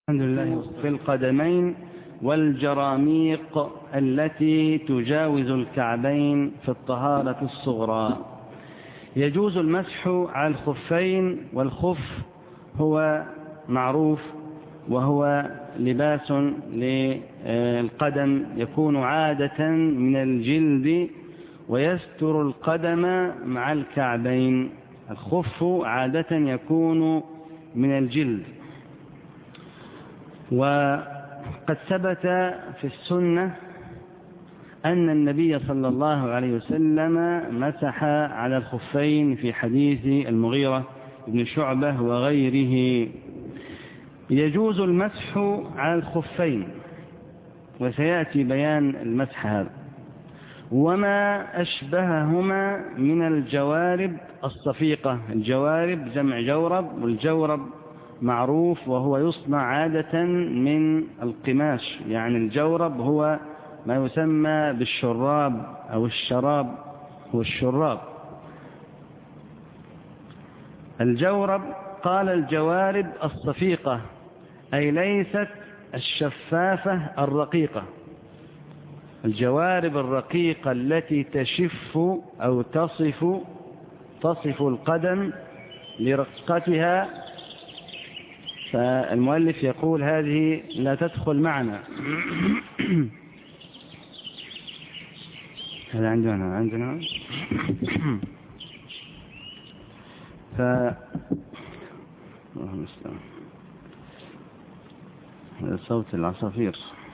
الحمد لله. في القدمين والجراميق التي تجاوز الكعبين في الطهارة الصغرى. يجوز المسح على الخفين، والخف هو معروف وهو لباس للقدم يكون عادة من الجلد ويستر القدم مع الكعبين. الخف عادة يكون من الجلد، وقد ثبت في السنة أن النبي صلى الله عليه وسلم مسح على الخفين في حديث المغيرة بن شعبة وغيره. يجوز المسح على الخفين، وسيأتي بيان المسح هذا وما أشبههما من الجوارب الصفيقة. الجوارب جمع جورب، والجورب معروف وهو يصنع عادة من القماش، يعني الجورب هو ما يسمى بالشراب أو الشراب هو الشراب. الجورب قال الجوارب الصفيقة، أي ليست الشفافة الرقيقة. الجوارب الرقيقة التي تشف أو تصف القدم لرقتها، فالمؤلف يقول هذه لا تدخل معنا. هذا عندنا صوت العصافير.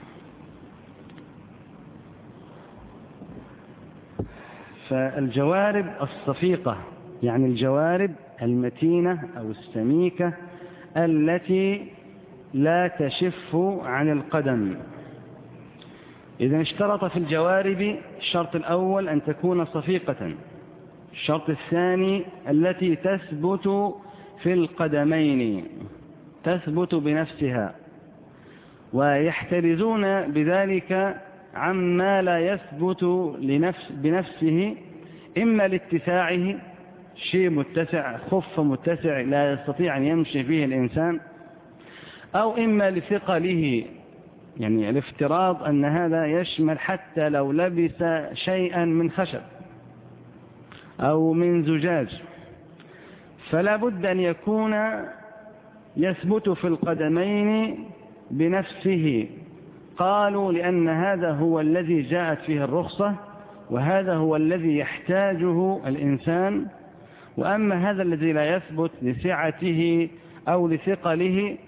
فالجوارب الصفيقة يعني الجوارب المتينة أو السميكة التي لا تشف عن القدم. إذا اشترط في الجوارب الشرط الأول أن تكون صفيقة، الشرط الثاني التي تثبت في القدمين، تثبت بنفسها، ويحترزون بذلك عما لا يثبت بنفسه، إما لاتساعه، شيء متسع، خف متسع لا يستطيع أن يمشي فيه الإنسان، أو إما لثقله، يعني الافتراض أن هذا يشمل حتى لو لبس شيئا من خشب أو من زجاج، فلا بد أن يكون يثبت في القدمين بنفسه. قالوا لأن هذا هو الذي جاءت فيه الرخصة، وهذا هو الذي يحتاجه الإنسان. وأما هذا الذي لا يثبت لسعته أو لثقله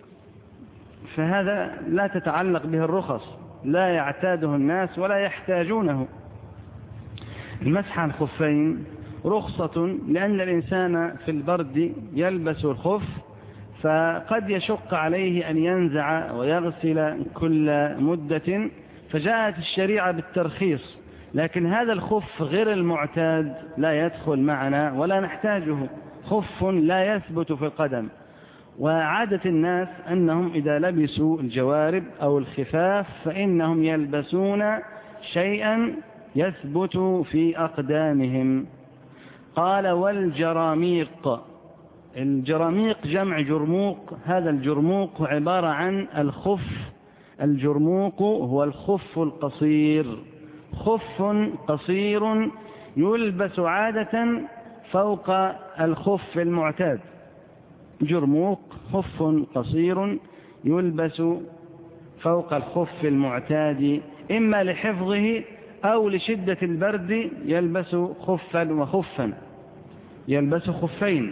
فهذا لا تتعلق به الرخص، لا يعتاده الناس ولا يحتاجونه. المسح على الخفين رخصة، لأن الإنسان في البرد يلبس الخف، فقد يشق عليه أن ينزع ويغسل كل مدة، فجاءت الشريعة بالترخيص. لكن هذا الخف غير المعتاد لا يدخل معنا ولا نحتاجه، خف لا يثبت في القدم. وعادة الناس أنهم إذا لبسوا الجوارب أو الخفاف فإنهم يلبسون شيئا يثبت في أقدامهم. قال والجراميق. الجراميق جمع جرموق، هذا الجرموق عبارة عن الخف. الجرموق هو الخف القصير، خف قصير يلبس عادة فوق الخف المعتاد. جرموق خف قصير يلبس فوق الخف المعتاد، إما لحفظه أو لشدة البرد يلبس خفا وخفا، يلبس خفين.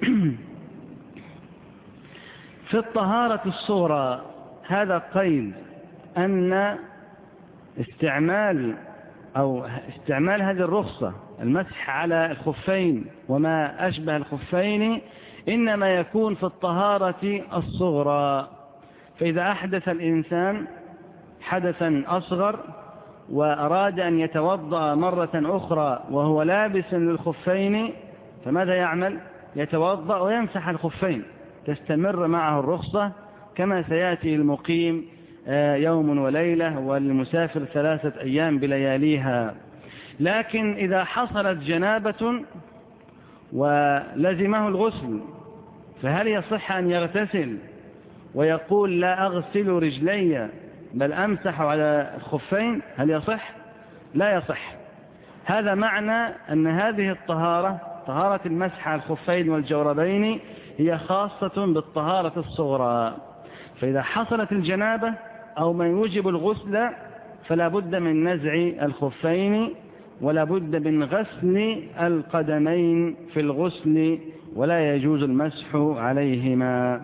في الطهارة الصغرى هذا قيد أن استعمال هذه الرخصة، المسح على الخفين وما أشبه الخفين، إنما يكون في الطهارة الصغرى. فإذا أحدث الإنسان حدثا أصغر وأراد أن يتوضأ مرة أخرى وهو لابس للخفين، فماذا يعمل؟ يتوضأ ويمسح الخفين، تستمر معه الرخصة، كما سيأتي المقيم يوم وليلة والمسافر 3 أيام بلياليها. لكن إذا حصلت جنابة ولزمه الغسل، فهل يصح أن يغتسل ويقول لا أغسل رجلي بل أمسح على الخفين، هل يصح؟ لا يصح. هذا معنى أن هذه الطهارة، طهارة المسح على الخفين والجوربين، هي خاصة بالطهارة الصغرى. فإذا حصلت الجنابة أو ما يوجب الغسل فلا بد من نزع الخفين ولا بد من غسل القدمين في الغسل، ولا يجوز المسح عليهما.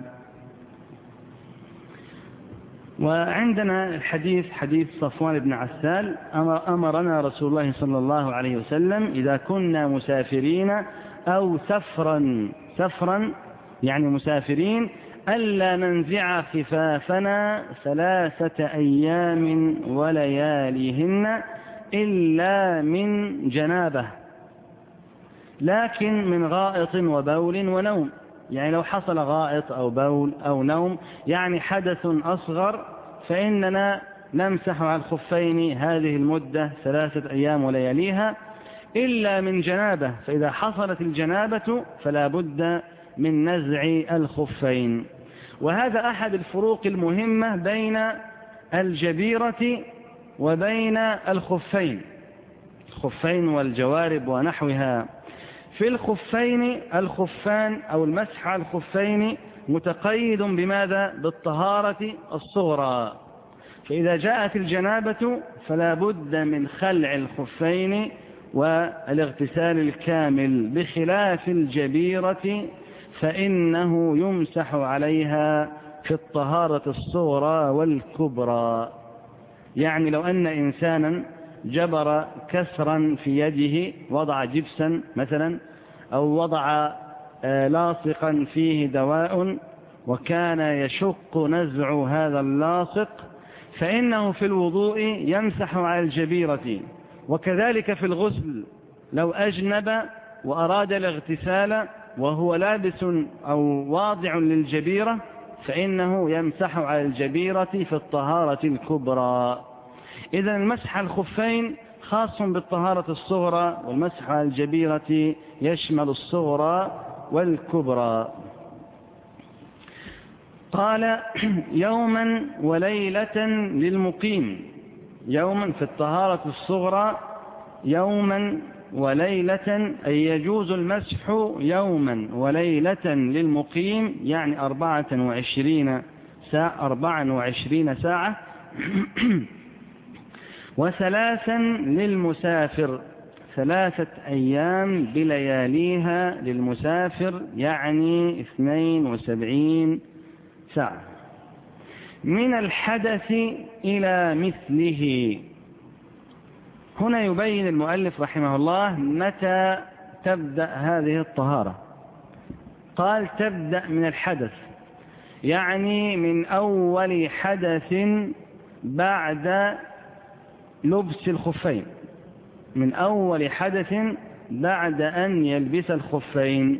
وعندنا الحديث حديث صفوان بن عسال: أمرنا رسول الله صلى الله عليه وسلم إذا كنا مسافرين أو سفرا يعني مسافرين ألا ننزع خفافنا 3 أيام ولياليهن إلا من جنابه، لكن من غائط وبول ونوم. يعني لو حصل غائط أو بول أو نوم يعني حدث أصغر فإننا نمسح على الخفين هذه المدة 3 أيام ولياليها، إلا من جنابه، فإذا حصلت الجنابة فلا بد من نزع الخفين. وهذا أحد الفروق المهمة بين الجبيرة وبين الخفين والجوارب ونحوها. في الخفين الخفان أو المسح على الخفين متقيد بماذا؟ بالطهارة الصغرى، فإذا جاءت الجنابة فلا بد من خلع الخفين والاغتسال الكامل، بخلاف الجبيرة فإنه يمسح عليها في الطهارة الصغرى والكبرى. يعني لو أن إنسانا جبر كسرا في يده، وضع جبسا مثلا أو وضع لاصقا فيه دواء وكان يشق نزع هذا اللاصق، فإنه في الوضوء يمسح على الجبيرة. وكذلك في الغسل لو أجنب وأراد الاغتسال وهو لابس أو واضع للجبيرة فإنه يمسح على الجبيرة في الطهارة الكبرى. إذن المسح على الخفين خاص بالطهارة الصغرى، والمسح على الجبيرة يشمل الصغرى والكبرى. قال: يوما وليلة للمقيم. يوما في الطهارة الصغرى يوما وليلة، أي يجوز المسح يوما وليلة للمقيم، يعني 24 ساعة. و3 للمسافر، 3 أيام بلياليها للمسافر، يعني 72 ساعة. من الحدث إلى مثله. هنا يبين المؤلف رحمه الله متى تبدأ هذه الطهارة. قال: تبدأ من الحدث، يعني من أول حدث بعد لبس الخفين، من أول حدث بعد أن يلبس الخفين.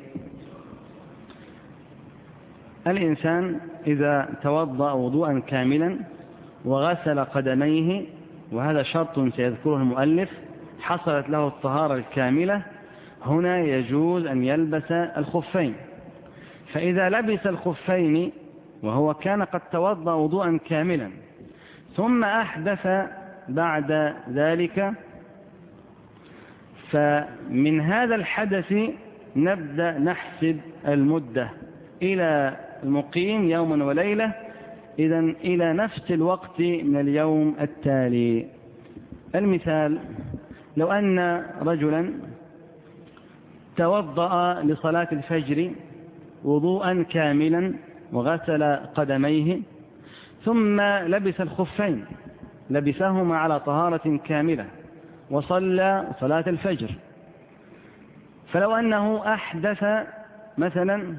الإنسان إذا توضأ وضوءا كاملا وغسل قدميه، وهذا شرط سيذكره المؤلف، حصلت له الطهارة الكاملة، هنا يجوز أن يلبس الخفين. فإذا لبس الخفين وهو كان قد توضأ وضوءا كاملا ثم أحدث بعد ذلك، فمن هذا الحدث نبدأ نحسب المدة إلى المقيم يوما وليلة، إذن إلى نفس الوقت من اليوم التالي. المثال: لو أن رجلا توضأ لصلاة الفجر وضوءا كاملا وغسل قدميه ثم لبس الخفين، لبسهما على طهارة كاملة وصلى صلاة الفجر، فلو أنه أحدث مثلا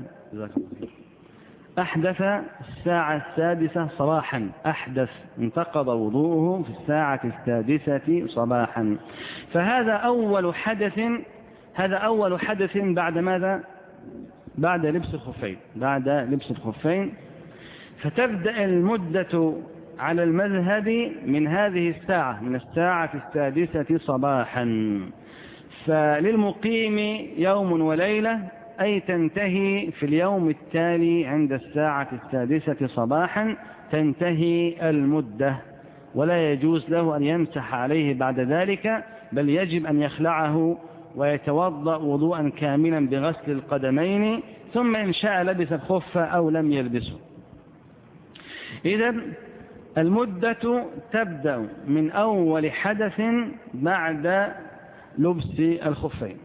الساعة 6 صباحا، أحدث انتقض وضوءه في الساعة 6 صباحا، فهذا أول حدث. هذا أول حدث بعد ماذا؟ بعد لبس الخفين. بعد لبس الخفين فتبدأ المدة على المذهب من هذه الساعة، من الساعة 6 صباحا. فللمقيم يوم وليلة أي تنتهي في اليوم التالي عند الساعة 6 صباحا تنتهي المدة، ولا يجوز له أن يمسح عليه بعد ذلك، بل يجب أن يخلعه ويتوضأ وضوءا كاملا بغسل القدمين، ثم إن شاء لبس الخف أو لم يلبسه. إذن المدة تبدأ من أول حدث بعد لبس الخفين.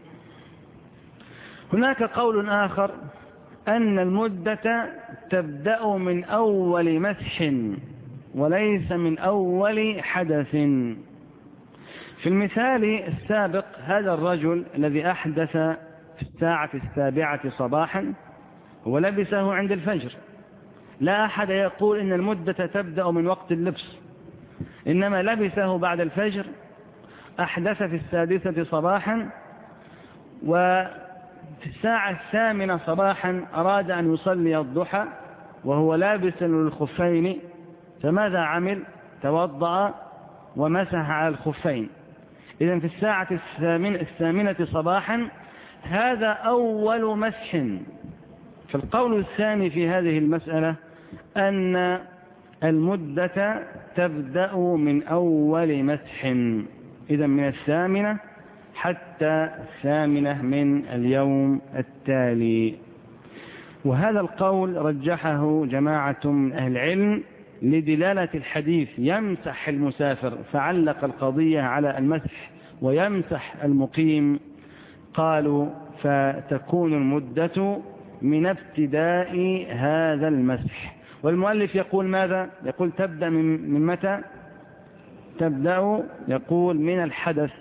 هناك قول آخر أن المدة تبدأ من أول مسح وليس من أول حدث. في المثال السابق هذا الرجل الذي أحدث في الساعة 7 صباحا ولبسه عند الفجر، لا أحد يقول إن المدة تبدأ من وقت اللبس، إنما لبسه بعد الفجر، أحدث في 6 صباحا، وفي الساعة 8 صباحا أراد أن يصلي الضحى وهو لابس للخفين، فماذا عمل؟ توضأ ومسح على الخفين. إذن في الساعة 8 صباحا هذا أول مسح. فالقول الثاني في هذه المسألة أن المدة تبدأ من أول مسح، إذن من 8 حتى 8 من اليوم التالي. وهذا القول رجحه جماعة من أهل العلم لدلالة الحديث يمسح المسافر، فعلق القضية على المسح ويمسح المقيم، قالوا فتكون المدة من ابتداء هذا المسح. والمؤلف يقول ماذا؟ يقول تبدأ من متى؟ تبدأ يقول من الحدث.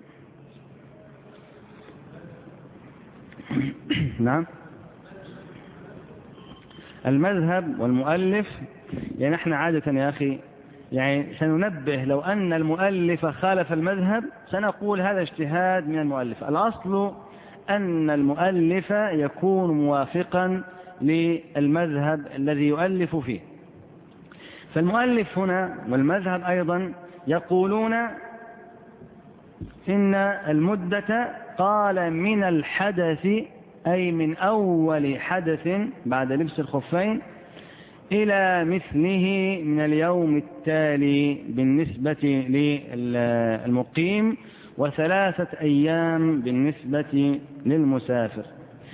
نعم، المذهب والمؤلف، يعني نحن عادة يا أخي يعني سننبه لو أن المؤلف خالف المذهب سنقول هذا اجتهاد من المؤلف. الأصل أن المؤلف يكون موافقا للمذهب الذي يؤلف فيه. فالمؤلف هنا والمذهب أيضا يقولون إن المدة قال من الحدث، أي من أول حدث بعد لبس الخفين إلى مثله من اليوم التالي بالنسبة للمقيم، و3 أيام بالنسبة للمسافر،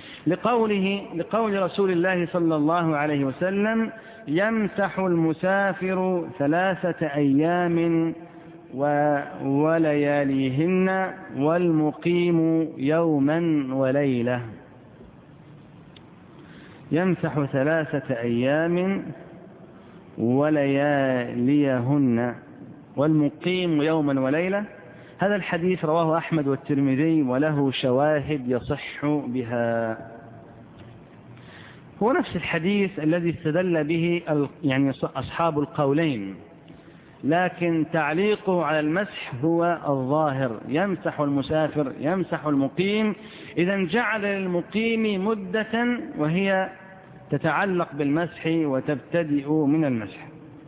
لقول رسول الله صلى الله عليه وسلم يمسح المسافر 3 أيام ولياليهن والمقيم يوما وليلة. يمسح 3 أيام ولياليهن والمقيم يوما وليلة. هذا الحديث رواه أحمد والترمذي وله شواهد يصح بها. هو نفس الحديث الذي استدل به يعني أصحاب القولين، لكن تعليقه على المسح هو الظاهر، يمسح المسافر يمسح المقيم، إذا جعل للمقيم مدة وهي تتعلق بالمسح وتبتدئ من المسح.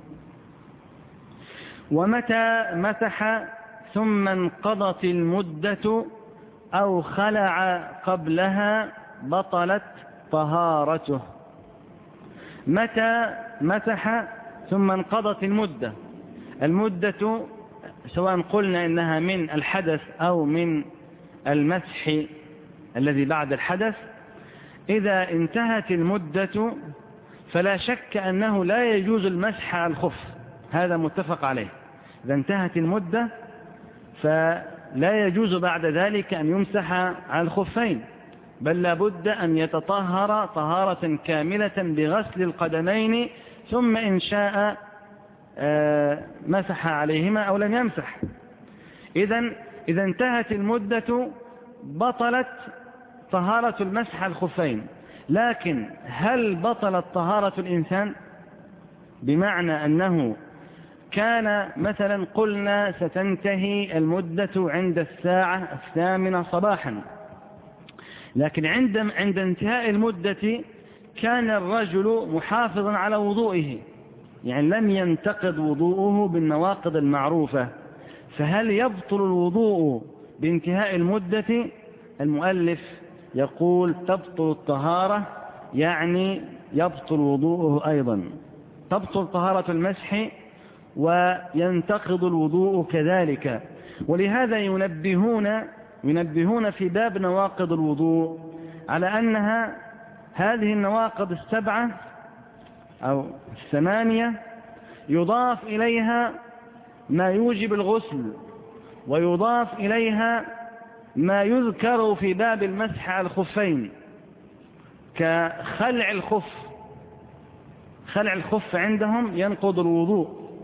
ومتى مسح ثم انقضت المدة أو خلع قبلها بطلت طهارته. متى مسح ثم انقضت المدة سواء قلنا إنها من الحدث أو من المسح الذي بعد الحدث، إذا انتهت المدة فلا شك أنه لا يجوز المسح على الخف، هذا متفق عليه. إذا انتهت المدة فلا يجوز بعد ذلك أن يمسح على الخفين، بل لابد أن يتطهر طهارة كاملة بغسل القدمين، ثم إن شاء مسح عليهما أو لم يمسح. إذا انتهت المدة بطلت طهارة المسح على الخفين. لكن هل بطلت طهارة الإنسان؟ بمعنى أنه كان مثلا قلنا ستنتهي المدة عند الساعة 8 صباحا، لكن عند انتهاء المدة كان الرجل محافظا على وضوئه، يعني لم ينتقض وضوءه بالنواقض المعروفة، فهل يبطل الوضوء بانتهاء المدة؟ المؤلف يقول تبطل الطهارة يعني يبطل وضوءه أيضا، تبطل طهارة المسح وينتقض الوضوء كذلك. ولهذا ينبهون في باب نواقض الوضوء على أنها هذه النواقض السبعة أو الثمانية يضاف إليها ما يوجب الغسل، ويضاف إليها ما يذكر في باب المسح على الخفين كخلع الخف. خلع الخف عندهم ينقض الوضوء،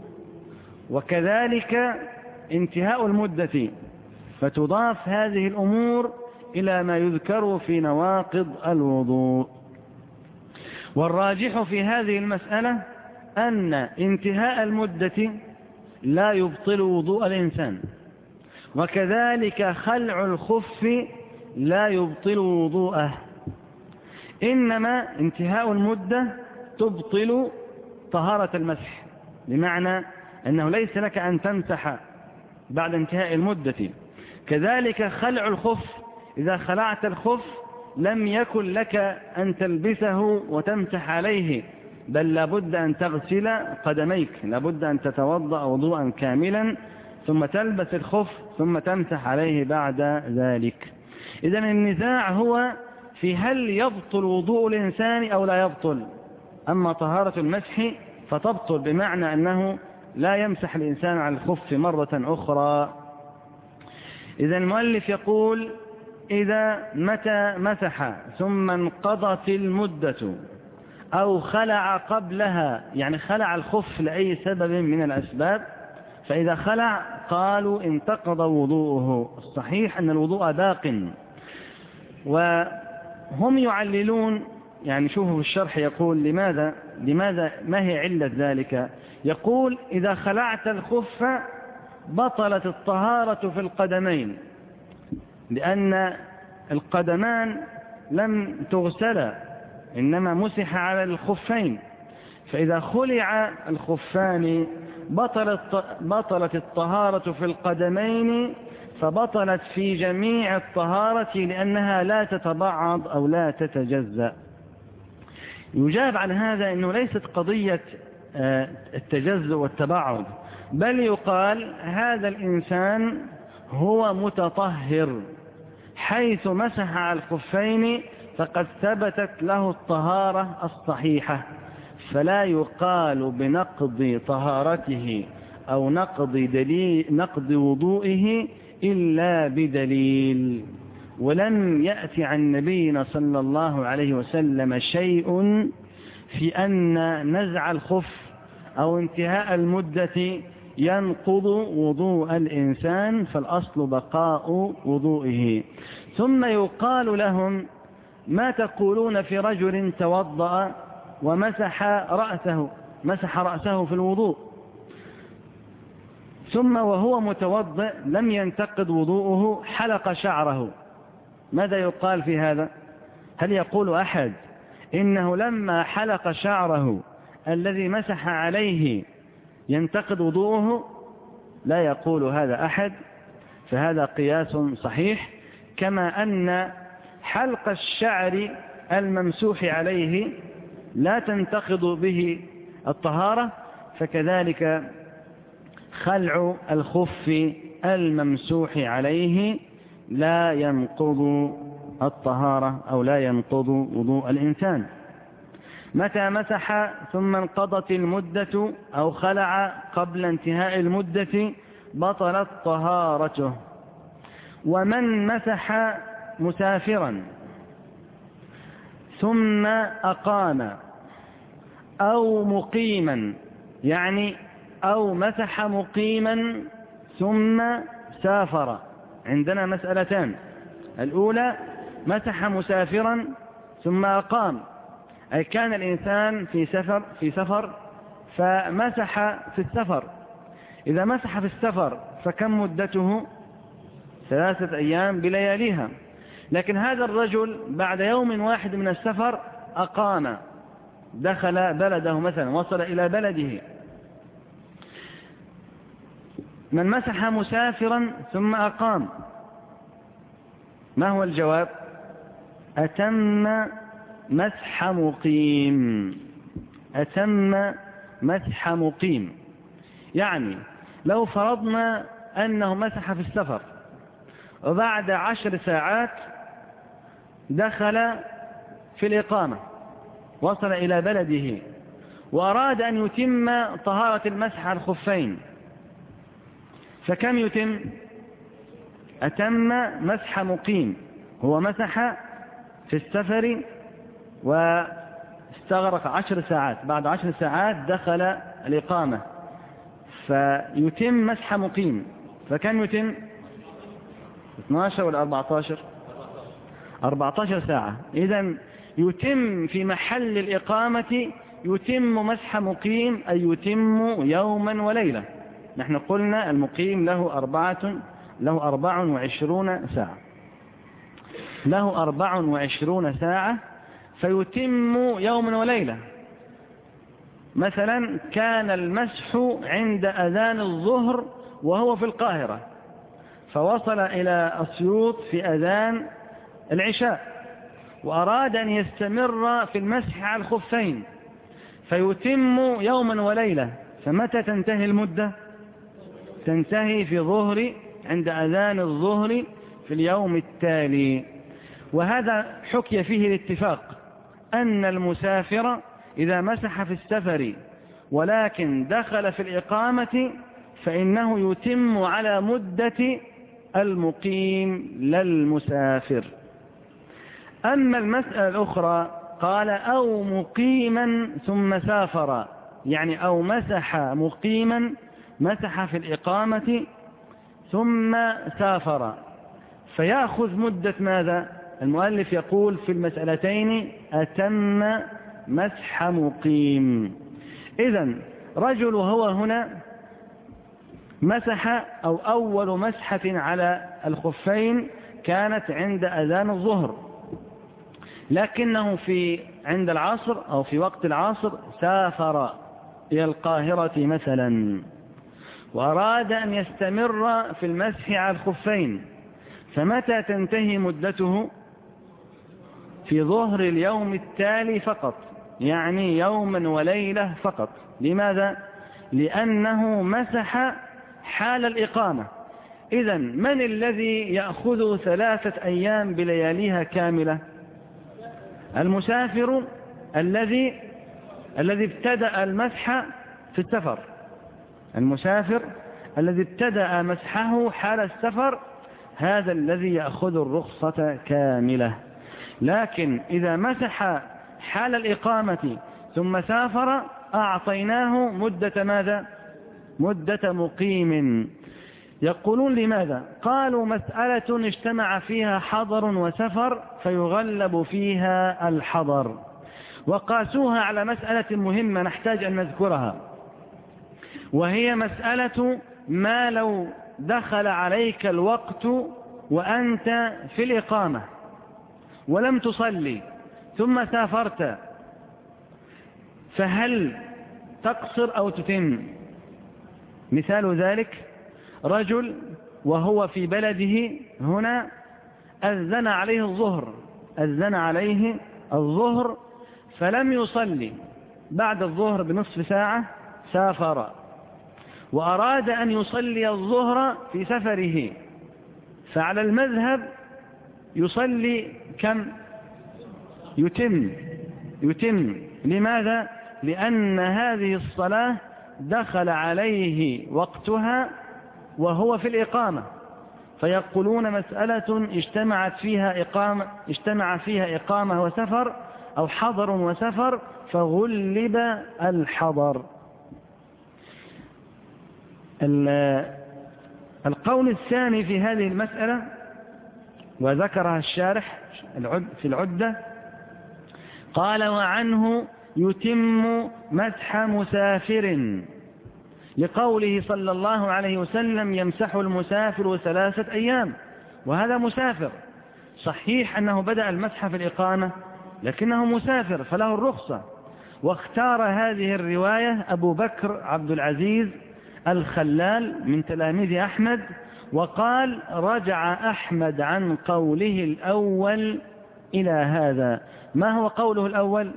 وكذلك انتهاء المدة، فتضاف هذه الأمور إلى ما يذكر في نواقض الوضوء. والراجح في هذه المسألة أن انتهاء المدة لا يبطل وضوء الإنسان، وكذلك خلع الخف لا يبطل وضوءه، إنما انتهاء المدة تبطل طهارة المسح، بمعنى أنه ليس لك أن تمسح بعد انتهاء المدة. كذلك خلع الخف، إذا خلعت الخف لم يكن لك أن تلبسه وتمسح عليه، بل لابد أن تغسل قدميك، لابد أن تتوضأ وضوءا كاملا ثم تلبس الخف ثم تمسح عليه بعد ذلك. إذن النزاع هو في هل يبطل وضوء الإنسان أو لا يبطل. أما طهارة المسح فتبطل، بمعنى أنه لا يمسح الإنسان على الخف مرة أخرى. إذن المؤلف يقول إذا متى مسح ثم انقضت المدة أو خلع قبلها، يعني خلع الخف لأي سبب من الأسباب، فإذا خلع قالوا انتقض وضوءه. الصحيح أن الوضوء باق. وهم يعللون، يعني شوفوا في الشرح يقول لماذا ما هي علة ذلك. يقول إذا خلعت الخف بطلت الطهارة في القدمين، لأن القدمان لم تغسلا إنما مسح على الخفين، فإذا خلع الخفان بطلت الطهارة في القدمين، فبطلت في جميع الطهارة لأنها لا تتبعض أو لا تتجزأ. يجاب عن هذا أنه ليست قضية التجزؤ والتبعض، بل يقال هذا الإنسان هو متطهر، حيث مسح على الخفين فقد ثبتت له الطهارة الصحيحة، فلا يقال بنقض طهارته أو نقض وضوئه إلا بدليل. ولم يأتي عن نبينا صلى الله عليه وسلم شيء في أن نزع الخف أو انتهاء المدة ينقض وضوء الإنسان، فالأصل بقاء وضوئه. ثم يقال لهم ما تقولون في رجل توضأ ومسح رأسه في الوضوء، ثم وهو متوضئ لم ينتقض وضوءه حلق شعره، ماذا يقال في هذا؟ هل يقول أحد إنه لما حلق شعره الذي مسح عليه ينتقض وضوءه؟ لا يقول هذا أحد، فهذا قياس صحيح. كما أن حلق الشعر الممسوح عليه لا تنتقض به الطهارة، فكذلك خلع الخف الممسوح عليه لا ينقض الطهارة أو لا ينقض وضوء الإنسان. متى مسح ثم انقضت المدة أو خلع قبل انتهاء المدة بطلت طهارته. ومن مسح مسافرا ثم أقام أو مقيما، يعني أو مسح مقيما ثم سافر، عندنا مسألتان. الأولى مسح مسافرا ثم أقام، أي كان الإنسان في سفر فمسح في السفر. إذا مسح في السفر فكم مدته؟ 3 أيام بلياليها. لكن هذا الرجل بعد يوم واحد من السفر أقام، دخل بلده مثلا، وصل إلى بلده. من مسح مسافرا ثم أقام، ما هو الجواب؟ أتم مسح مقيم. أتم مسح مقيم يعني لو فرضنا أنه مسح في السفر وبعد 10 ساعات دخل في الإقامة، وصل إلى بلده وأراد أن يتم طهارة المسح على الخفين، فكم يتم؟ أتم مسح مقيم. هو مسح في السفر واستغرق 10 ساعات، بعد 10 ساعات دخل الإقامة فيتم مسح مقيم، فكم يتم؟ 12 ولا 14؟ 14 ساعة. إذن يتم في محل الإقامة، يتم مسح مقيم أي يتم يوما وليلة. نحن قلنا المقيم له 24 ساعة، له 24 ساعة فيتم يوما وليلة. مثلا كان المسح عند أذان الظهر وهو في القاهرة، فوصل إلى أسيوط في أذان العشاء وأراد أن يستمر في المسح على الخفين، فيتم يوما وليلة. فمتى تنتهي المدة؟ تنتهي في ظهر، عند أذان الظهر في اليوم التالي. وهذا حكي فيه الاتفاق أن المسافر إذا مسح في السفر ولكن دخل في الإقامة فإنه يتم على مدة المقيم للمسافر. أما المسألة الأخرى قال أو مقيما ثم سافر، يعني أو مسح مقيما، مسح في الإقامة ثم سافر، فيأخذ مدة ماذا؟ المؤلف يقول في المسألتين أتم مسح مقيم. إذن رجل هو هنا مسح أو أول مسحة على الخفين كانت عند أذان الظهر، لكنه عند العصر أو في وقت العصر سافر إلى القاهرة مثلا وأراد أن يستمر في المسح على الخفين، فمتى تنتهي مدته؟ في ظهر اليوم التالي فقط، يعني يوما وليلة فقط. لماذا؟ لأنه مسح حال الإقامة. إذن من الذي يأخذ 3 أيام بلياليها كاملة؟ المسافر الذي ابتدأ المسح في السفر، المسافر الذي ابتدأ مسحه حال السفر، هذا الذي يأخذ الرخصة كاملة. لكن إذا مسح حال الإقامة ثم سافر أعطيناه مدة ماذا؟ مدة مقيم. يقولون لماذا؟ قالوا مسألة اجتمع فيها حضر وسفر فيغلب فيها الحضر، وقاسوها على مسألة مهمة نحتاج أن نذكرها، وهي مسألة ما لو دخل عليك الوقت وأنت في الإقامة ولم تصلي ثم سافرت، فهل تقصر أو تتم؟ مثال ذلك رجل وهو في بلده هنا أذن عليه الظهر فلم يصلي، بعد الظهر بنصف ساعة سافر وأراد أن يصلي الظهر في سفره، فعلى المذهب يصلي كم؟ يتم. لماذا؟ لأن هذه الصلاة دخل عليه وقتها وهو في الإقامة، فيقولون مسألة اجتمع فيها إقامة وسفر أو حضر وسفر فغلب الحضر. القول الثاني في هذه المسألة وذكرها الشارح في العدة، قال وعنه يتم مسح مسافر، لقوله صلى الله عليه وسلم يمسح المسافر 3 أيام، وهذا مسافر صحيح أنه بدأ المسح في الإقامة لكنه مسافر فله الرخصة. واختار هذه الرواية أبو بكر عبد العزيز الخلال من تلاميذ أحمد، وقال رجع أحمد عن قوله الأول إلى هذا. ما هو قوله الأول؟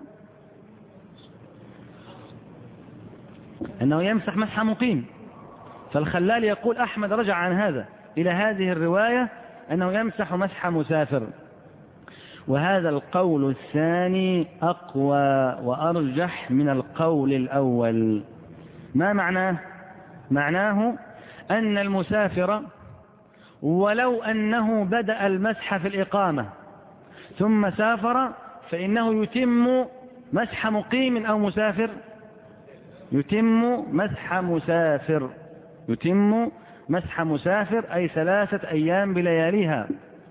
أنه يمسح مسح مقيم. فالخلال يقول أحمد رجع عن هذا إلى هذه الرواية أنه يمسح مسح مسافر، وهذا القول الثاني أقوى وأرجح من القول الأول. ما معناه؟ معناه أن المسافر ولو أنه بدأ المسح في الإقامة ثم سافر فإنه يتم مسح مقيم أو مسافر، يتم مسح مسافر، يتم مسح مسافر أي 3 أيام بلياليها.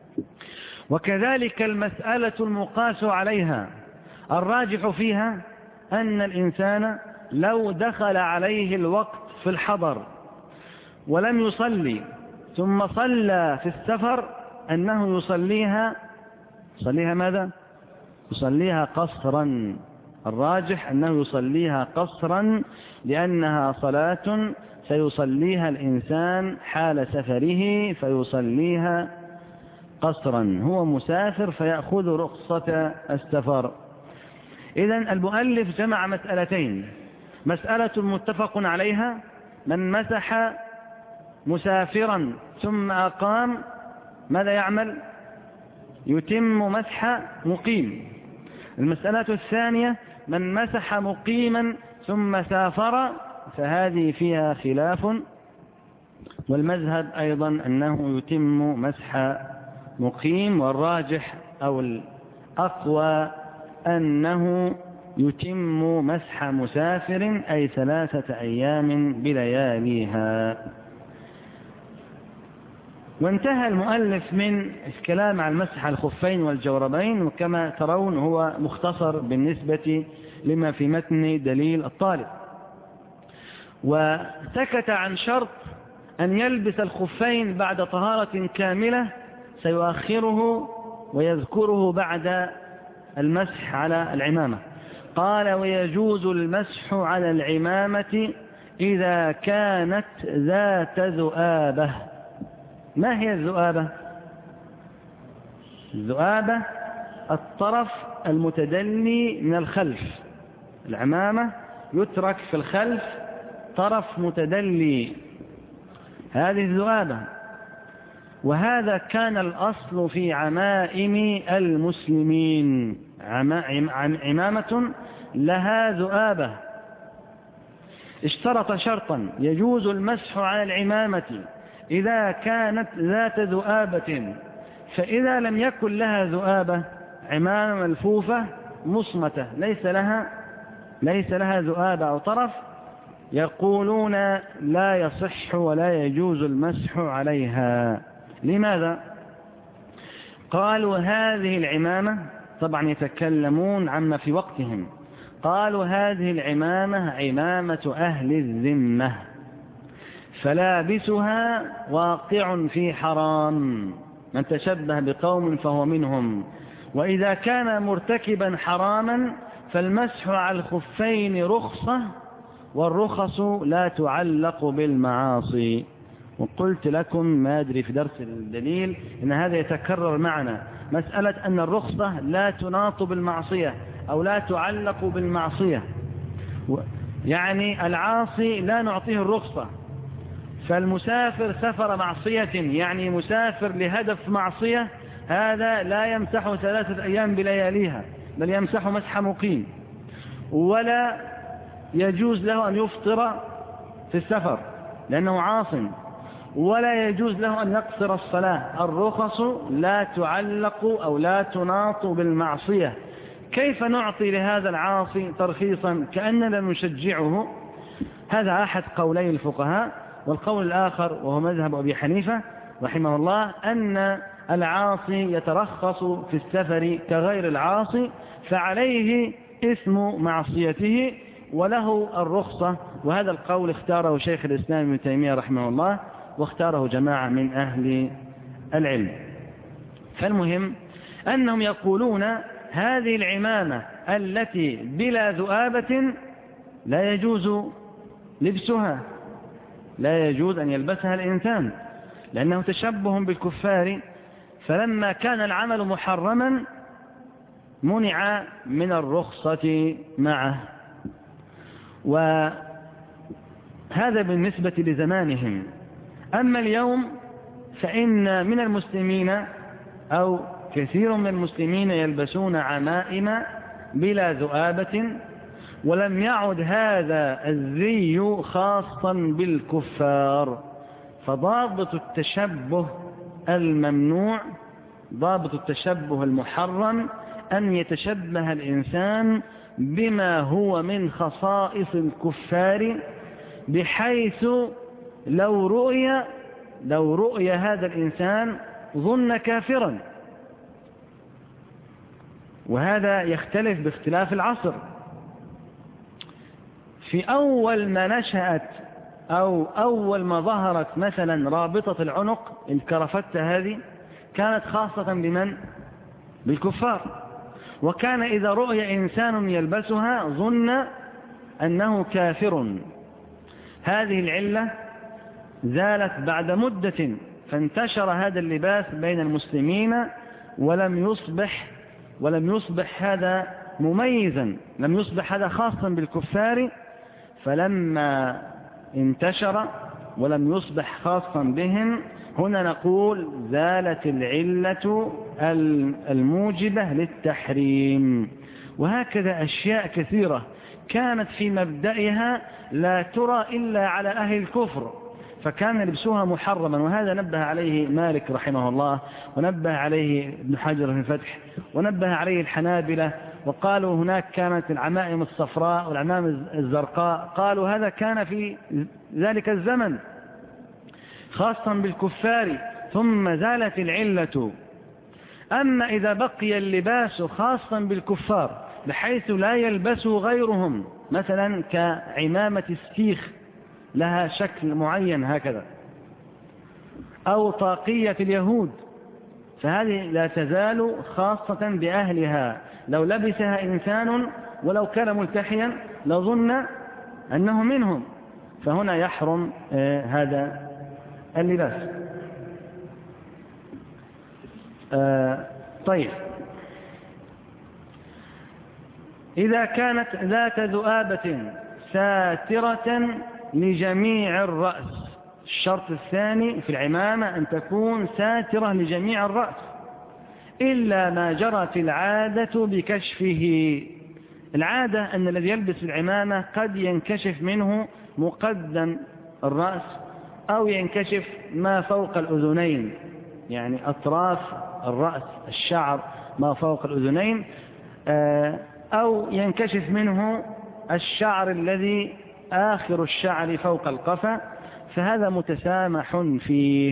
وكذلك المسألة المقاس عليها الراجح فيها أن الإنسان لو دخل عليه الوقت في الحضر ولم يصلي ثم صلى في السفر أنه يصليها ماذا؟ يصليها قصرا. الراجح أنه يصليها قصرا لأنها صلاة سيصليها الإنسان حال سفره فيصليها قصرا، هو مسافر فيأخذ رخصة السفر. إذن المؤلف جمع مسألتين: مسألة متفق عليها من مسح مسافرا ثم أقام ماذا يعمل؟ يتم مسح مقيم. المسألة الثانية من مسح مقيما ثم سافر فهذه فيها خلاف، والمذهب أيضا أنه يتم مسح مقيم، والراجح أو الأقوى أنه يتم مسح مسافر أي 3 أيام بلياليها. وانتهى المؤلف من الكلام عن مسح الخفين والجوربين، وكما ترون هو مختصر بالنسبة لما في متن دليل الطالب. وسكت عن شرط أن يلبس الخفين بعد طهارة كاملة سيؤخره ويذكره بعد المسح على العمامة. قال: ويجوز المسح على العمامة إذا كانت ذات ذؤابة. ما هي الذؤابة؟ الذؤابة الطرف المتدلي من الخلف. العمامة يترك في الخلف طرف متدلي، هذه الذؤابة. وهذا كان الأصل في عمائم المسلمين، عمامة لها ذؤابة. اشترط شرطا: يجوز المسح على العمامة إذا كانت ذات ذؤابة، فإذا لم يكن لها ذؤابة، عمامة ملفوفة مصمتة ليس لها ذؤابة أو طرف، يقولون لا يصح ولا يجوز المسح عليها. لماذا؟ قالوا هذه العمامة، طبعا يتكلمون عما في وقتهم، قالوا هذه العمامة عمامة أهل الذمة، فلابسها واقع في حرام، من تشبه بقوم فهو منهم. وإذا كان مرتكبا حراما فالمسح على الخفين رخصة، والرخص لا تعلق بالمعاصي. وقلت لكم ما أدري في درس الدليل إن هذا يتكرر معنا، مسألة أن الرخصة لا تناط بالمعصية أو لا تعلق بالمعصية، يعني العاصي لا نعطيه الرخصة. فالمسافر سفر معصية، يعني مسافر لهدف معصية، هذا لا يمسح 3 أيام بلياليها، بل يمسح مسح مقيم. ولا يجوز له أن يفطر في السفر لأنه عاص، ولا يجوز له أن يقصر الصلاة. الرخص لا تعلق أو لا تناط بالمعصية. كيف نعطي لهذا العاصي ترخيصا كأننا نشجعه؟ هذا أحد قولي الفقهاء. والقول الآخر وهو مذهب أبي حنيفة رحمه الله أن العاصي يترخص في السفر كغير العاصي، فعليه اسم معصيته وله الرخصة. وهذا القول اختاره شيخ الإسلام ابن تيمية رحمه الله، واختاره جماعة من أهل العلم. فالمهم أنهم يقولون هذه العمامة التي بلا ذؤابة لا يجوز لبسها، لا يجوز أن يلبسها الإنسان، لأنه تشبه بالكفار. فلما كان العمل محرما منع من الرخصة معه. وهذا بالنسبة لزمانهم. أما اليوم فإن من المسلمين أو كثير من المسلمين يلبسون عمائم بلا ذؤابة، ولم يعد هذا الزي خاصا بالكفار. فضابط التشبه الممنوع، ضابط التشبه المحرم، أن يتشبه الإنسان بما هو من خصائص الكفار، بحيث لو رؤي هذا الإنسان ظن كافرا. وهذا يختلف باختلاف العصر. في أول ما نشأت أو أول ما ظهرت مثلا رابطة العنق الكرافتة هذه، كانت خاصة بمن؟ بالكفار. وكان إذا رؤي إنسان يلبسها ظن أنه كافر. هذه العلة زالت بعد مدة، فانتشر هذا اللباس بين المسلمين، ولم يصبح هذا مميزا، لم يصبح هذا خاصا بالكفار. فلما انتشر ولم يصبح خاصا بهم، هنا نقول زالت العلة الموجبة للتحريم. وهكذا أشياء كثيرة كانت في مبدئها لا ترى إلا على أهل الكفر، فكان لبسها محرما. وهذا نبه عليه مالك رحمه الله، ونبه عليه ابن حجر في الفتح، ونبه عليه الحنابلة. وقالوا هناك كانت العمائم الصفراء والعمائم الزرقاء، قالوا هذا كان في ذلك الزمن خاصا بالكفار، ثم زالت العلة. أما إذا بقي اللباس خاصا بالكفار بحيث لا يلبسه غيرهم، مثلا كعمامة السيخ لها شكل معين هكذا، أو طاقية اليهود، فهذه لا تزال خاصة بأهلها. لو لبسها إنسان ولو كان ملتحيا لظن أنه منهم، فهنا يحرم هذا اللباس. طيب، إذا كانت ذات ذؤابة ساترة لجميع الرأس، الشرط الثاني في العمامة أن تكون ساترة لجميع الرأس، إلا ما جرت العادة بكشفه. العادة أن الذي يلبس العمامة قد ينكشف منه مقدم الرأس، أو ينكشف ما فوق الأذنين، يعني أطراف الرأس، الشعر ما فوق الأذنين، أو ينكشف منه الشعر الذي آخر الشعر فوق القفا، فهذا متسامح فيه.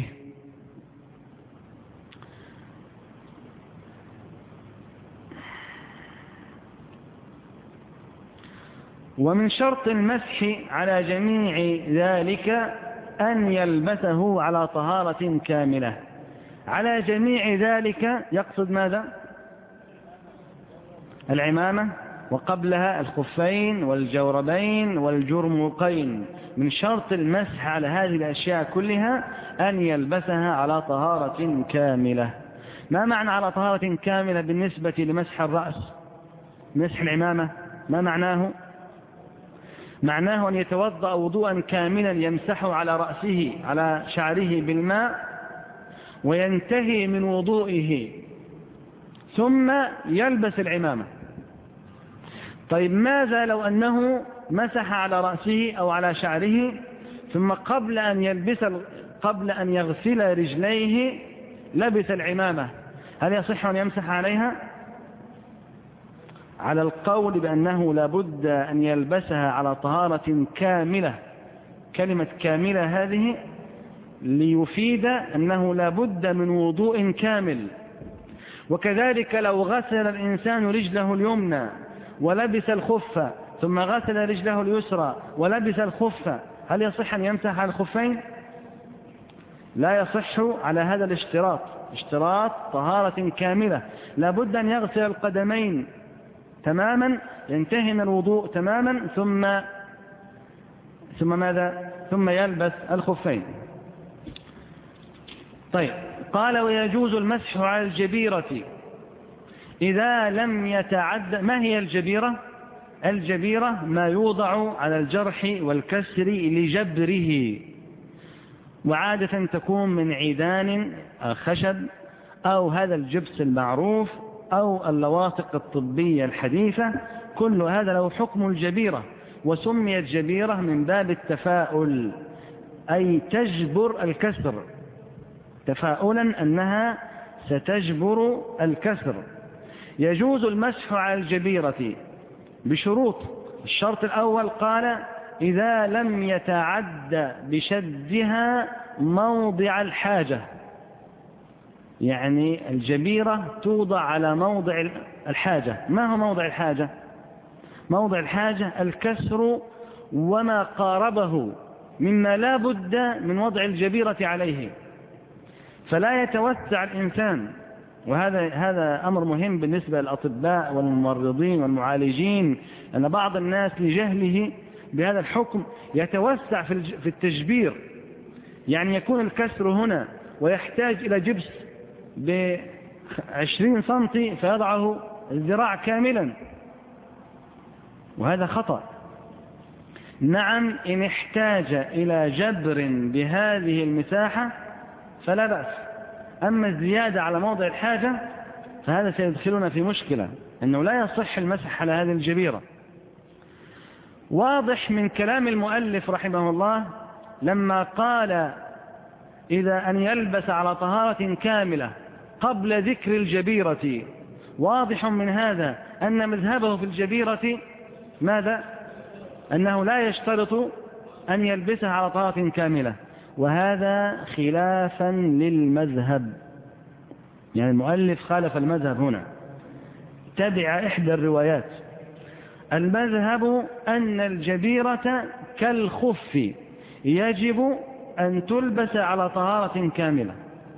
ومن شرط المسح على جميع ذلك أن يلبسه على طهارة كاملة. على جميع ذلك يقصد ماذا؟ العمامة، وقبلها الخفين والجوربين والجرموقين. من شرط المسح على هذه الأشياء كلها أن يلبسها على طهارة كاملة. ما معنى على طهارة كاملة بالنسبة لمسح الرأس؟ مسح العمامة ما معناه؟ معناه أن يتوضأ وضوءا كاملا يمسحه على رأسه على شعره بالماء، وينتهي من وضوئه ثم يلبس العمامة. طيب، ماذا لو أنه مسح على رأسه أو على شعره ثم قبل أن يغسل رجليه لبس العمامة، هل يصح أن يمسح عليها؟ على القول بأنه لابد أن يلبسها على طهارة كاملة. كلمة كاملة هذه ليفيد أنه لابد من وضوء كامل. وكذلك لو غسل الإنسان رجله اليمنى ولبس الخف، ثم غسل رجله اليسرى ولبس الخف، هل يصح أن يمسح على الخفين؟ لا يصح على هذا الاشتراط، اشتراط طهارة كاملة. لابد أن يغسل القدمين تماما، ينتهي من الوضوء تماما، ثم ماذا؟ ثم يلبس الخفين. طيب، قال ويجوز المسح على الجبيرة إذا لم يتعد. ما هي الجبيرة؟ الجبيرة ما يوضع على الجرح والكسر لجبره، وعادة تكون من عيدان خشب أو هذا الجبس المعروف أو اللواطق الطبية الحديثة، كل هذا له حكم الجبيرة، وسميت جبيرة من باب التفاؤل، أي تجبر الكسر، تفاؤلا أنها ستجبر الكسر. يجوز المسح على الجبيرة بشروط. الشرط الأول قال إذا لم يتعد بشدها موضع الحاجة، يعني الجبيرة توضع على موضع الحاجة. ما هو موضع الحاجة؟ موضع الحاجة الكسر وما قاربه مما لا بد من وضع الجبيرة عليه، فلا يتوسع الإنسان. وهذا أمر مهم بالنسبة للأطباء والممرضين والمعالجين، أن بعض الناس لجهله بهذا الحكم يتوسع في التجبير، يعني يكون الكسر هنا ويحتاج إلى جبس ب20 سنتي فيضعه الذراع كاملا، وهذا خطأ. نعم إن احتاج إلى جبر بهذه المساحة فلا بأس، أما الزيادة على موضع الحاجة فهذا سيدخلنا في مشكلة، أنه لا يصح المسح على هذه الجبيرة. واضح من كلام المؤلف رحمه الله لما قال إذا أن يلبس على طهارة كاملة قبل ذكر الجبيرة، واضح من هذا أن مذهبه في الجبيرة ماذا؟ أنه لا يشترط أن يلبسها على طهارة كاملة، وهذا خلافا للمذهب، يعني المؤلف خالف المذهب هنا، تبع إحدى الروايات. المذهب أن الجبيرة كالخف يجب أن تلبس على طهارة كاملة،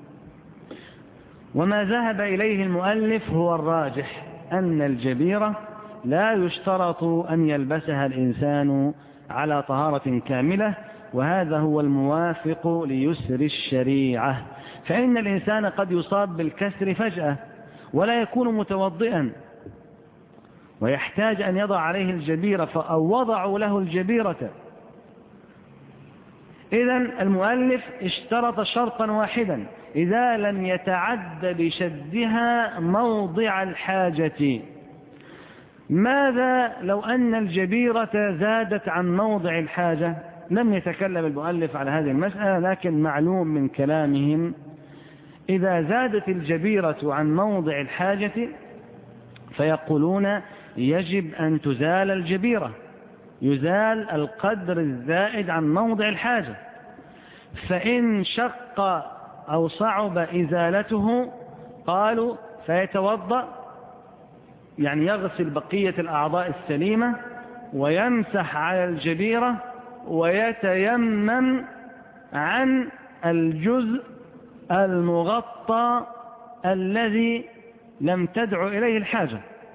وما ذهب إليه المؤلف هو الراجح، أن الجبيرة لا يشترط أن يلبسها الإنسان على طهارة كاملة، وهذا هو الموافق ليسر الشريعة. فإن الإنسان قد يصاب بالكسر فجأة ولا يكون متوضئا ويحتاج أن يضع عليه الجبيرة، أو وضعوا له الجبيرة. إذن المؤلف اشترط شرطا واحدا: إذا لم يتعد بشدها موضع الحاجة. ماذا لو أن الجبيرة زادت عن موضع الحاجة؟ لم يتكلم المؤلف على هذه المسألة، لكن معلوم من كلامهم إذا زادت الجبيرة عن موضع الحاجة فيقولون يجب أن تزال الجبيرة، يزال القدر الزائد عن موضع الحاجة. فإن شق أو صعب إزالته قالوا فيتوضأ، يعني يغسل بقية الأعضاء السليمة ويمسح على الجبيرة ويتيمم عن الجزء المغطى الذي لم تدع إليه الحاجة.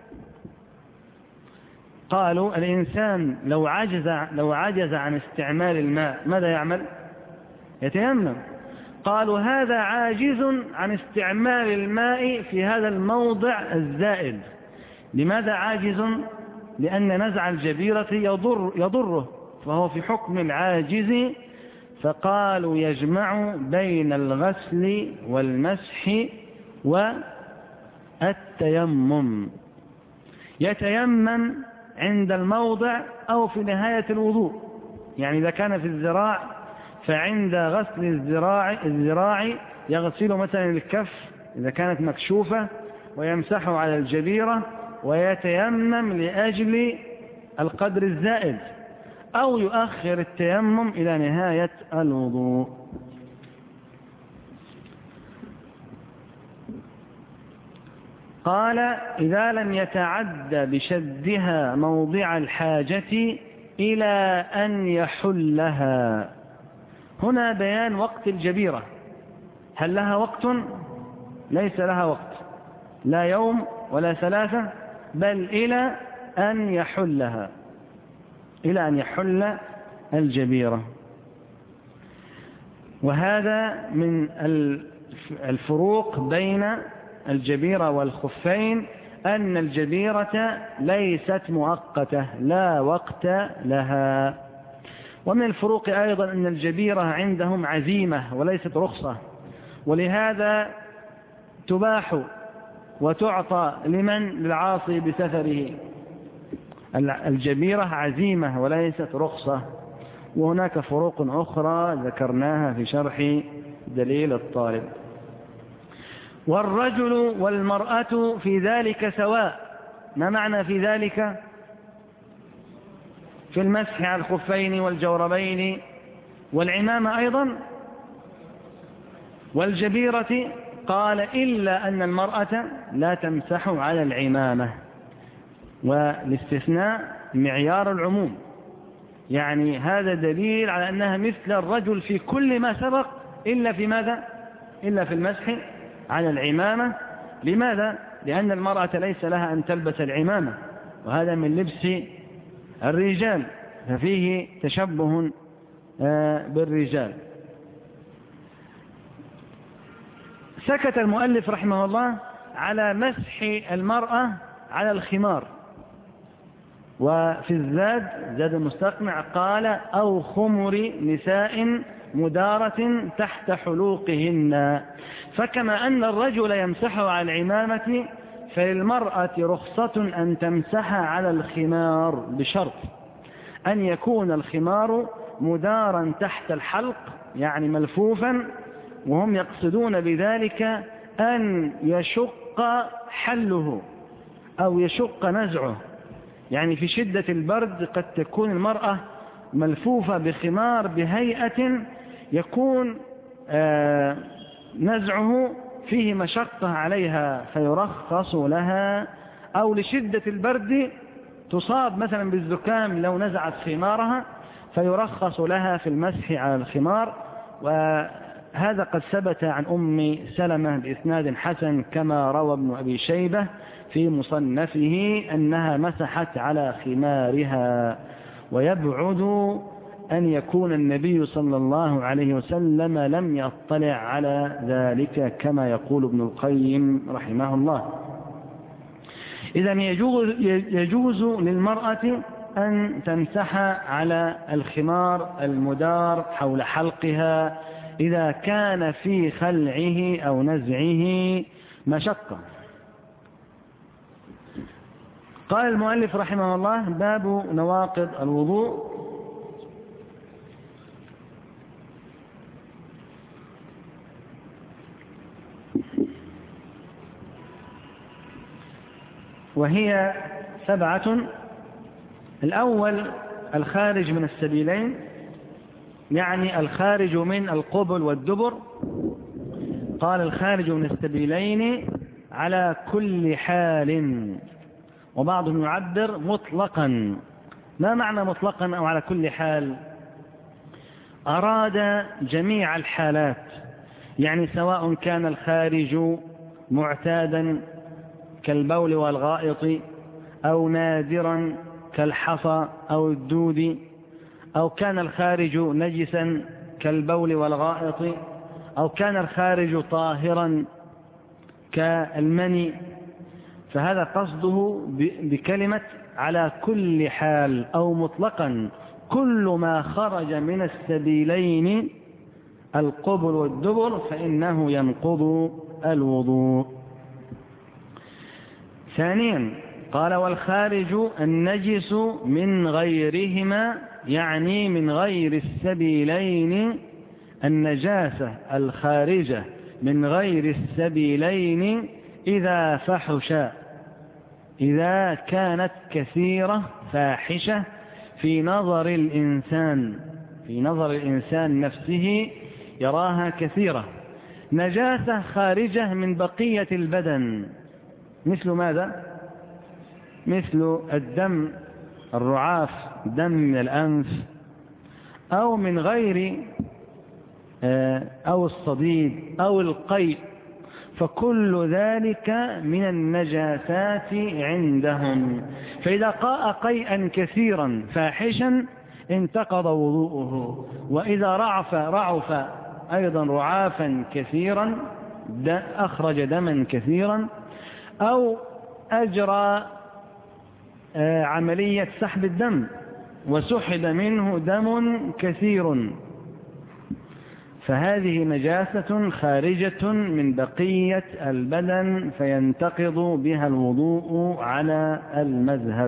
قالوا الإنسان لو عجز عن استعمال الماء ماذا يعمل؟ يتيمم. قالوا هذا عاجز عن استعمال الماء في هذا الموضع الزائد. لماذا عاجز؟ لأن نزع الجبيرة يضره، فهو في حكم العاجز. فقالوا يجمع بين الغسل والمسح والتيمم، يتيمم عند الموضع أو في نهاية الوضوء، يعني إذا كان في الذراع فعند غسل الذراع يغسل مثلا الكف إذا كانت مكشوفة ويمسحه على الجبيرة ويتيمم لأجل القدر الزائد، أو يؤخر التيمم إلى نهاية الوضوء. قال إذا لم يتعد بشدها موضع الحاجة إلى أن يحلها. هنا بيان وقت الجبيرة، هل لها وقت؟ ليس لها وقت، لا يوم ولا ثلاثة، بل إلى أن يحلها، إلى أن يحل الجبيرة. وهذا من الفروق بين الجبيرة والخفين أن الجبيرة ليست مؤقتة لا وقت لها. ومن الفروق أيضا أن الجبيرة عندهم عزيمة وليست رخصة، ولهذا تباح وتعطى للعاصي بسفره. الجبيرة عزيمة وليست رخصة. وهناك فروق أخرى ذكرناها في شرح دليل الطالب. والرجل والمرأة في ذلك سواء. ما معنى في ذلك؟ في المسح على الخفين والجوربين والعمامة أيضا والجبيرة. قال إلا أن المرأة لا تمسح على العمامة، والاستثناء معيار العموم، يعني هذا دليل على أنها مثل الرجل في كل ما سبق إلا في ماذا؟ إلا في المسح على العمامة. لماذا؟ لأن المرأة ليس لها أن تلبس العمامة، وهذا من لبس الرجال، ففيه تشبه بالرجال. سكت المؤلف رحمه الله على مسح المرأة على الخمار. وفي الزاد زاد المستقنع قال أو خمر نساء مدارة تحت حلوقهن. فكما أن الرجل يمسح على العمامة فللمرأة رخصة أن تمسح على الخمار، بشرط أن يكون الخمار مدارا تحت الحلق، يعني ملفوفا، وهم يقصدون بذلك أن يشق حله أو يشق نزعه. يعني في شدة البرد قد تكون المرأة ملفوفة بخمار بهيئة يكون نزعه فيه مشقة عليها فيرخص لها، أو لشدة البرد تصاب مثلا بالزكام لو نزعت خمارها فيرخص لها في المسح على الخمار. وهذا قد ثبت عن أم سلمة بإسناد حسن كما روى ابن أبي شيبة في مصنفه أنها مسحت على خمارها. ويبعد أن يكون النبي صلى الله عليه وسلم لم يطلع على ذلك كما يقول ابن القيم رحمه الله. إذن يجوز للمرأة أن تمسح على الخمار المدار حول حلقها إذا كان في خلعه أو نزعه مشقة. قال المؤلف رحمه الله باب نواقض الوضوء. وهي 7. الأول الخارج من السبيلين، يعني الخارج من القبل والدبر. قال الخارج من السبيلين على كل حال، وبعضهم يعبر مطلقا. ما معنى مطلقا أو على كل حال؟ أراد جميع الحالات، يعني سواء كان الخارج معتادا كالبول والغائط، أو نادرا كالحصى أو الدود، أو كان الخارج نجسا كالبول والغائط، أو كان الخارج طاهرا كالمني. فهذا قصده بكلمة على كل حال أو مطلقا، كل ما خرج من السبيلين القبل والدبر فإنه ينقض الوضوء. ثانيا قال والخارج النجس من غيرهما، يعني من غير السبيلين. النجاسة الخارجة من غير السبيلين إذا فحش، إذا كانت كثيرة فاحشة في نظر الإنسان نفسه يراها كثيرة. نجاسة خارجة من بقية البدن، مثل ماذا؟ مثل الدم، الرعاف، دم من الأنف، أو من غير أو الصديد أو القيء، فكل ذلك من النجاسات عندهم. فإذا قاء قيئا كثيرا فاحشا انتقض وضوءه، وإذا رعف أيضا رعافا كثيرا أخرج دما كثيرا أو أجرى عملية سحب الدم وسحب منه دم كثير، فهذه نجاسة خارجة من بقية البدن فينتقض بها الوضوء على المذهب.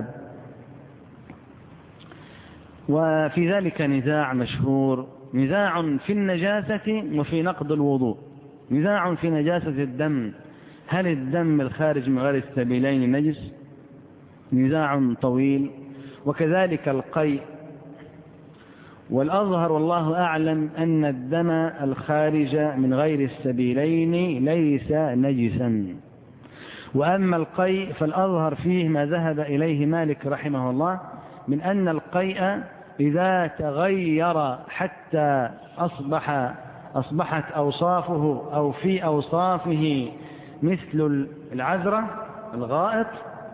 وفي ذلك نزاع مشهور، نزاع في النجاسة وفي نقض الوضوء. نزاع في نجاسة الدم، هل الدم الخارج من غير السبيلين نجس؟ نزاع طويل. وكذلك القيء، والأظهر والله أعلم أن الدم الخارج من غير السبيلين ليس نجسا. وأما القيء فالأظهر فيه ما ذهب إليه مالك رحمه الله من أن القيء إذا تغير حتى أصبحت أوصافه أو في أوصافه مثل العذرة الغائط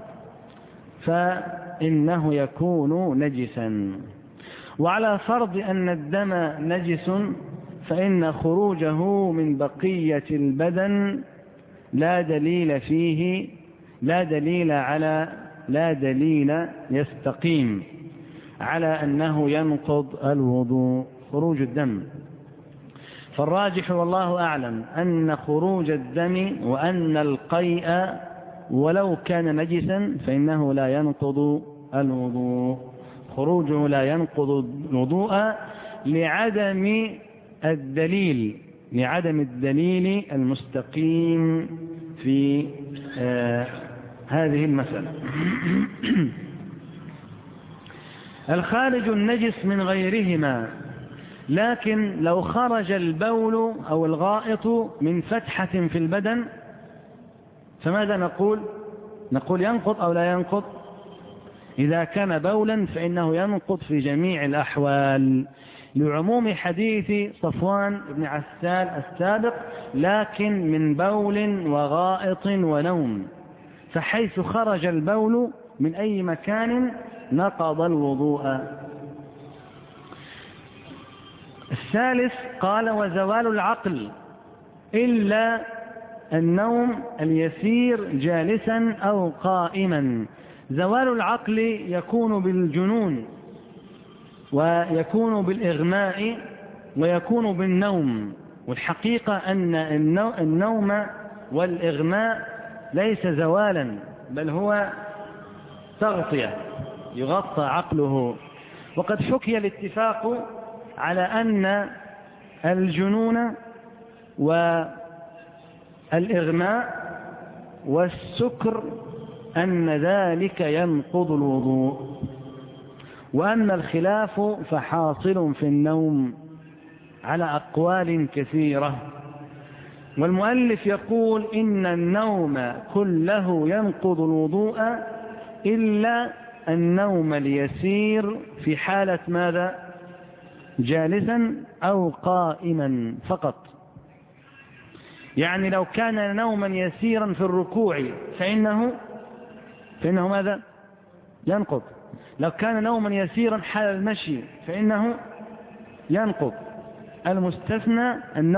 فإنه يكون نجسا. وعلى فرض أن الدم نجس فإن خروجه من بقية البدن لا دليل فيه، لا دليل يستقيم على أنه ينقض الوضوء خروج الدم. فالراجح والله أعلم أن خروج الدم وأن القيء ولو كان نجسا فإنه لا ينقض الوضوء، خروجه لا ينقض الوضوء لعدم الدليل المستقيم في هذه المسألة. الخارج النجس من غيرهما، لكن لو خرج البول أو الغائط من فتحة في البدن فماذا نقول؟ نقول ينقض أو لا ينقض؟ إذا كان بولا فإنه ينقض في جميع الأحوال لعموم حديث صفوان بن عسال السابق، لكن من بول وغائط ونوم، فحيث خرج البول من أي مكان نقض الوضوء. الثالث قال وزوال العقل إلا النوم اليسير جالسا أو قائما. زوال العقل يكون بالجنون ويكون بالإغماء ويكون بالنوم، والحقيقة أن النوم والإغماء ليس زوالا بل هو تغطية، يغطى عقله. وقد حكي الاتفاق على أن الجنون والإغماء والسكر أن ذلك ينقض الوضوء، وأما الخلاف فحاصل في النوم على أقوال كثيرة. والمؤلف يقول إن النوم كله ينقض الوضوء إلا النوم اليسير في حالة ماذا؟ جالسا أو قائما فقط. يعني لو كان نوما يسيرا في الركوع فإنه ماذا؟ ينقض. لو كان نوما يسيرا حال المشي فإنه ينقض. المستثنى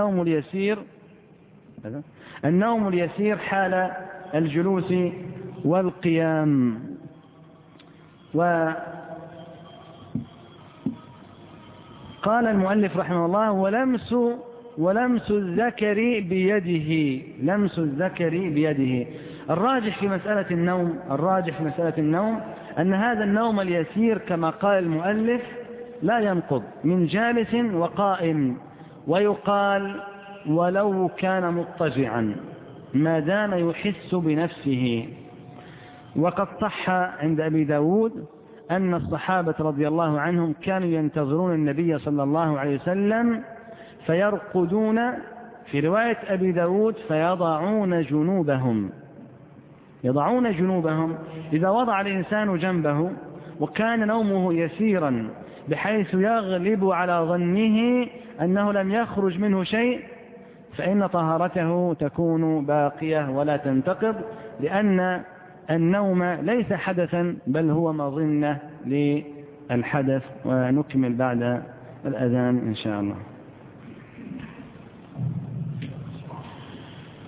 النوم اليسير حال الجلوس والقيام. وقال المؤلف رحمه الله ولمس الذكر بيده. الراجح في مسألة النوم أن هذا النوم اليسير كما قال المؤلف لا ينقض من جالس وقائم، ويقال ولو كان مضطجعا ما دام يحس بنفسه. وقد صح عند أبي داود أن الصحابة رضي الله عنهم كانوا ينتظرون النبي صلى الله عليه وسلم فيرقدون، في رواية أبي داود فيضعون جنوبهم إذا وضع الإنسان جنبه وكان نومه يسيرا بحيث يغلب على ظنه أنه لم يخرج منه شيء فإن طهارته تكون باقية ولا تنتقض، لأن النوم ليس حدثا بل هو مظنة للحدث. ونكمل بعد الأذان إن شاء الله.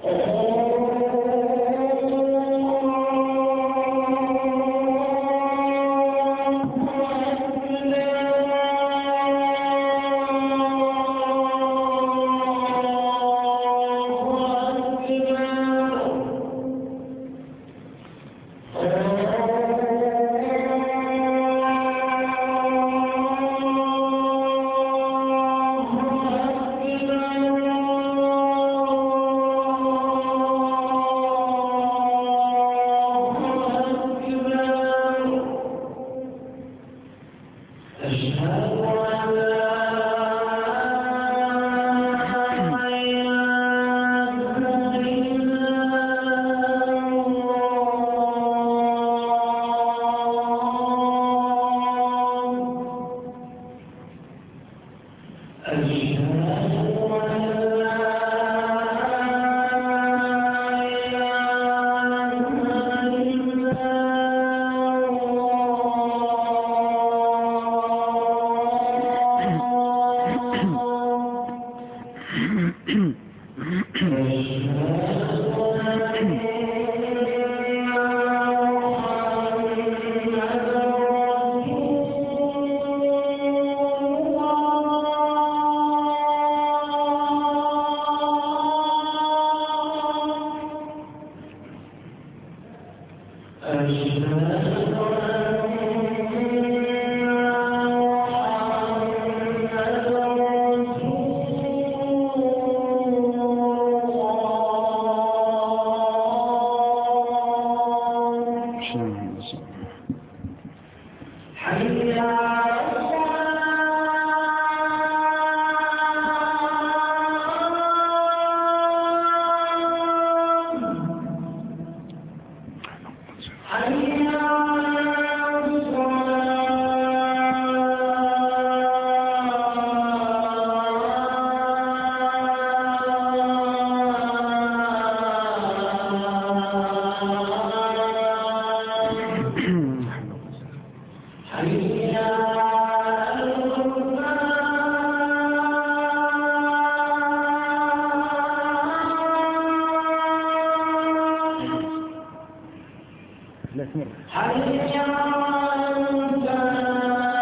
لا اسمه